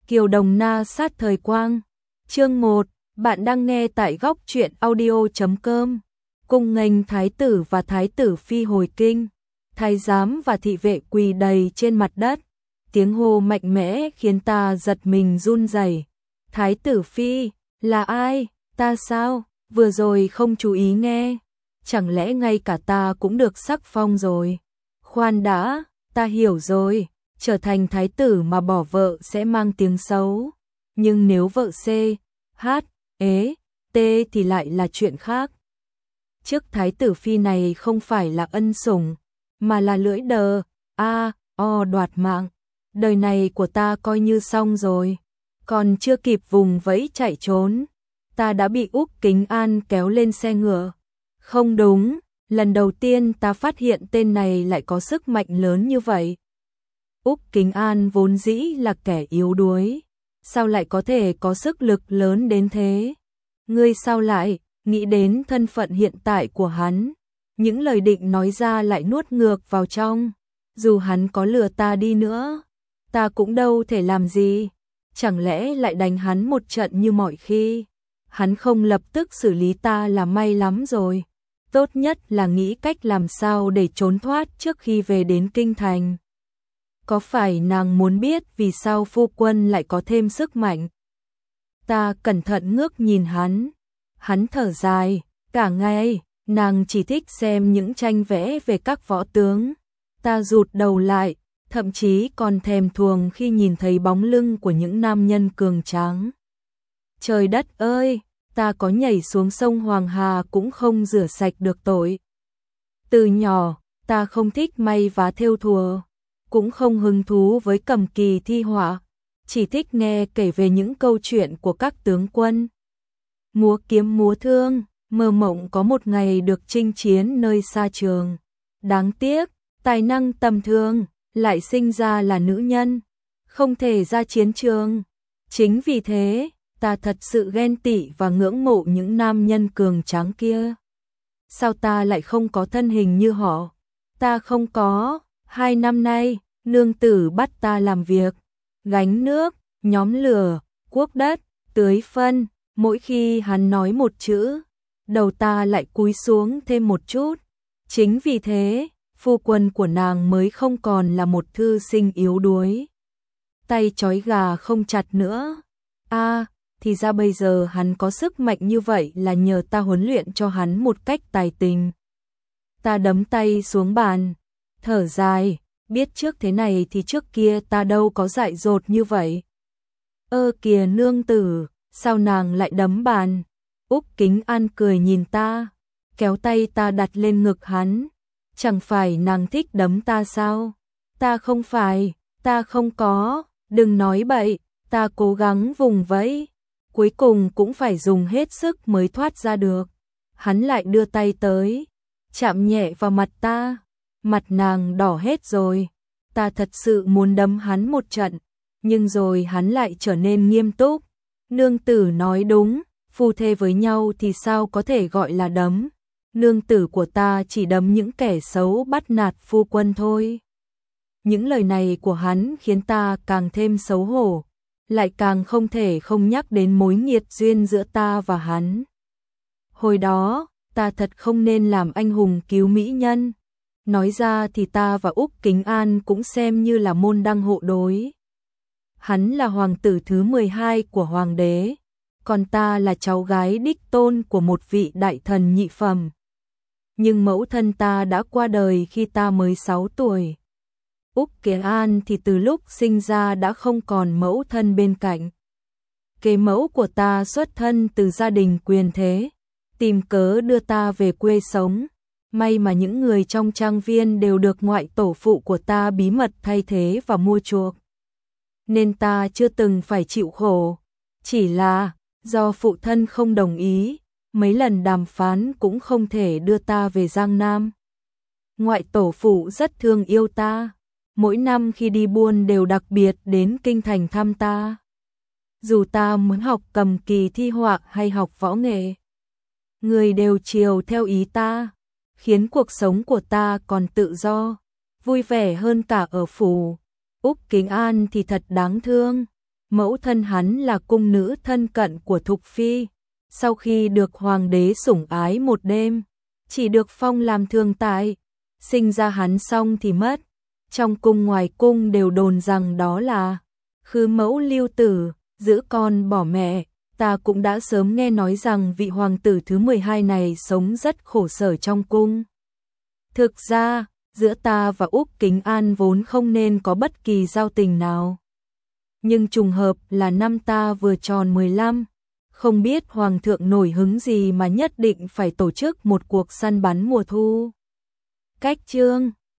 Kiều Đồng Na sát thời quang. Chương 1, bạn đang nghe tại góc truyện audio.com. Cung nghênh thái tử và thái tử phi hồi kinh. Thái giám và thị vệ quỳ đầy trên mặt đất. Tiếng hô mạnh mẽ khiến ta giật mình run rẩy. Thái tử phi, là ai? Ta sao? Vừa rồi không chú ý nghe. Chẳng lẽ ngay cả ta cũng được sắc phong rồi? Khoan đã, ta hiểu rồi. Trở thành thái tử mà bỏ vợ sẽ mang tiếng xấu. Nhưng nếu vợ C, H, ế, T thì lại là chuyện khác. Trước thái tử phi này không phải là ân sủng, mà là lưỡi đờ, o đoạt mạng. Đời này của ta coi như xong rồi. Còn chưa kịp vùng vẫy chạy trốn, ta đã bị Úc Kính An kéo lên xe ngựa. Không đúng, lần đầu tiên ta phát hiện tên này lại có sức mạnh lớn như vậy. Úc Kính An vốn dĩ là kẻ yếu đuối, sao lại có thể có sức lực lớn đến thế? Ngươi sao lại nghĩ đến thân phận hiện tại của hắn? Những lời định nói ra lại nuốt ngược vào trong. Dù hắn có lừa ta đi nữa, ta cũng đâu thể làm gì. Chẳng lẽ lại đánh hắn một trận như mọi khi? Hắn không lập tức xử lý ta là may lắm rồi. Tốt nhất là nghĩ cách làm sao để trốn thoát trước khi về đến kinh thành. Có phải nàng muốn biết vì sao phu quân lại có thêm sức mạnh? Ta cẩn thận ngước nhìn hắn. Hắn thở dài, cả ngày, nàng chỉ thích xem những tranh vẽ về các võ tướng. Ta rụt đầu lại, thậm chí còn thèm thuồng khi nhìn thấy bóng lưng của những nam nhân cường tráng. Trời đất ơi, ta có nhảy xuống sông Hoàng Hà cũng không rửa sạch được tội. Từ nhỏ, ta không thích may vá thêu thùa, cũng không hứng thú với cầm kỳ thi họa, chỉ thích nghe kể về những câu chuyện của các tướng quân. Múa kiếm múa thương, mơ mộng có một ngày được chinh chiến nơi xa trường. Đáng tiếc, tài năng tầm thường, lại sinh ra là nữ nhân, không thể ra chiến trường. Chính vì thế, ta thật sự ghen tị và ngưỡng mộ những nam nhân cường tráng kia. Sao ta lại không có thân hình như họ? Ta không có. 2 năm nay, nương tử bắt ta làm việc, gánh nước, nhóm lửa, cuốc đất, tưới phân. Mỗi khi hắn nói một chữ, đầu ta lại cúi xuống thêm một chút. Chính vì thế, phu quân của nàng mới không còn là một thư sinh yếu đuối, tay trói gà không chặt nữa. Thì ra bây giờ hắn có sức mạnh như vậy là nhờ ta huấn luyện cho hắn một cách tài tình. Ta đấm tay xuống bàn, thở dài, biết trước thế này thì trước kia ta đâu có dại dột như vậy. Kìa nương tử, sao nàng lại đấm bàn? Úc Kính An cười nhìn ta, kéo tay ta đặt lên ngực hắn. Chẳng phải nàng thích đấm ta sao? Ta không phải, ta không có, đừng nói bậy, ta cố gắng vùng vẫy, cuối cùng cũng phải dùng hết sức mới thoát ra được. Hắn lại đưa tay tới, chạm nhẹ vào mặt ta, mặt nàng đỏ hết rồi. Ta thật sự muốn đấm hắn một trận, nhưng rồi hắn lại trở nên nghiêm túc. Nương tử nói đúng, phu thê với nhau thì sao có thể gọi là đấm. Nương tử của ta chỉ đấm những kẻ xấu bắt nạt phu quân thôi. Những lời này của hắn khiến ta càng thêm xấu hổ, lại càng không thể không nhắc đến mối nghiệt duyên giữa ta và hắn. Hồi đó, ta thật không nên làm anh hùng cứu mỹ nhân. Nói ra thì ta và Úc Kính An cũng xem như là môn đăng hộ đối. Hắn là hoàng tử thứ 12 của hoàng đế, còn ta là cháu gái đích tôn của một vị đại thần nhị phẩm. Nhưng mẫu thân ta đã qua đời khi ta mới 6 tuổi. Úc Kính An thì từ lúc sinh ra đã không còn mẫu thân bên cạnh. Kế mẫu của ta xuất thân từ gia đình quyền thế, tìm cớ đưa ta về quê sống. May mà những người trong trang viên đều được ngoại tổ phụ của ta bí mật thay thế và mua chuộc, nên ta chưa từng phải chịu khổ. Chỉ là do phụ thân không đồng ý, mấy lần đàm phán cũng không thể đưa ta về Giang Nam. Ngoại tổ phụ rất thương yêu ta, mỗi năm khi đi buôn đều đặc biệt đến kinh thành thăm ta. Dù ta muốn học cầm kỳ thi họa hay học võ nghệ, người đều chiều theo ý ta, khiến cuộc sống của ta còn tự do, vui vẻ hơn cả ở phủ. Úc Kính An thì thật đáng thương. mẫu thân hắn là cung nữ thân cận của Thục Phi, sau khi được hoàng đế sủng ái một đêm, chỉ được phong làm thương tài, sinh ra hắn xong thì mất. Trong cung ngoài cung đều đồn rằng đó là khứ mẫu lưu tử, giữ con bỏ mẹ. Ta cũng đã sớm nghe nói rằng vị hoàng tử thứ 12 này sống rất khổ sở trong cung. Thực ra, giữa ta và Úc Kính An vốn không nên có bất kỳ giao tình nào. Nhưng trùng hợp là năm ta vừa tròn 15, không biết hoàng thượng nổi hứng gì mà nhất định phải tổ chức một cuộc săn bắn mùa thu. Cách chương